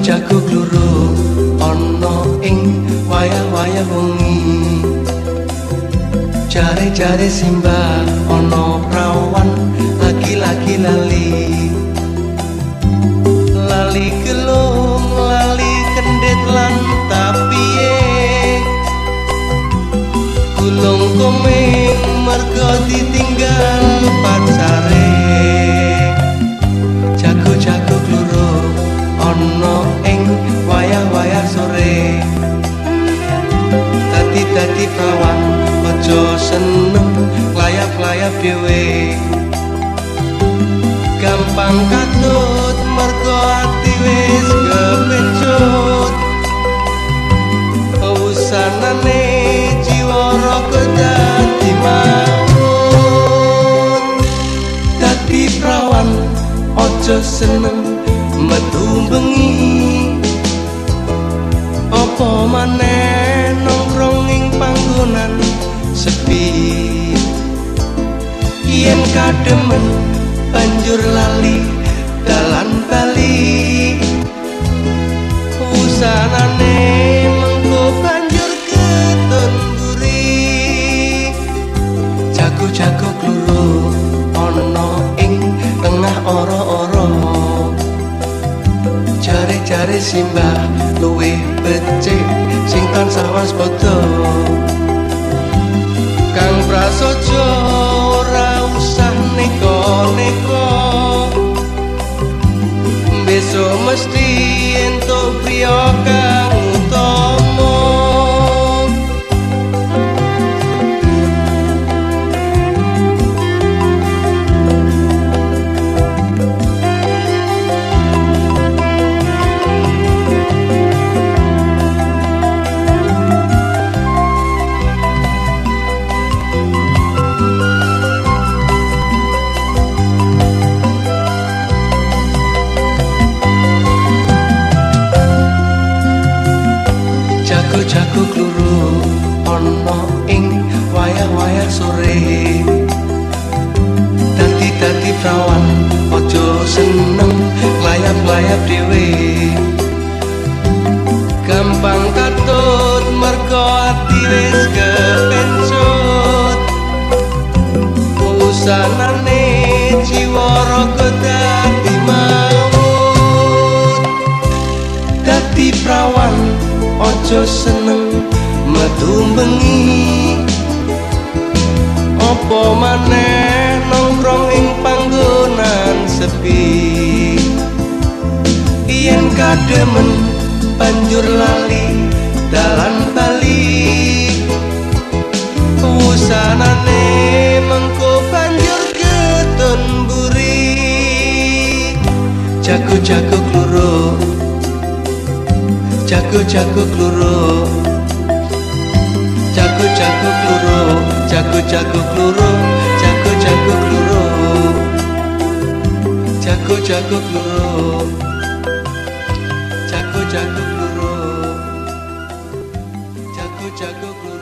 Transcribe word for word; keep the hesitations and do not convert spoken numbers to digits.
jago kluru ana ing wayah-wayah wengi. Jare-jare simbah ana prawan lagi-lagi lali. Lali gelung, lali kendit lan tapiye. Gulung komeng mergo ditinggal pacare. Jago-jago kluru ana ing wayah-wayah sore. Dadi-dadi prawan aja seneng layap-layap dhewe. Gampang katut mergo ati wis kepencut. Usanane jiwa raga dadi maut. Dadi prawan aja seneng metu bengi. Apa maneh nongkrong ing panggonan sepi. Yen kademen banjur lali dalan bali. Usanane mengko banjur keton buri. Jago-jago kluru ana ing tengah ora-ora. Jare-jare simbah luwih becik sing tansah waspada. Kang prasaja ora usah neko-neko. Besok mesti entuk priya kang utama. Jago kluru ana ing wayah-wayah sore. Dadi-dadi prawan aja seneng layap-layap dhewe. Gampang katut mergo ati wis kepencut. Usanane jiwa raga dadi maut. Dadi prawan aja seneng metu bengi. Apa maneh nongkrong ing panggonan sepi. Yen kademen banjur lali dalan bali. Usanane mengko banjur keton buri. Jago-jago kluru, jago-jago kluru, jago-jago kluru, jago-jago kluru, jago-jago kluru, jago-jago kluru, jago-jago kluru, jago-jago kluru.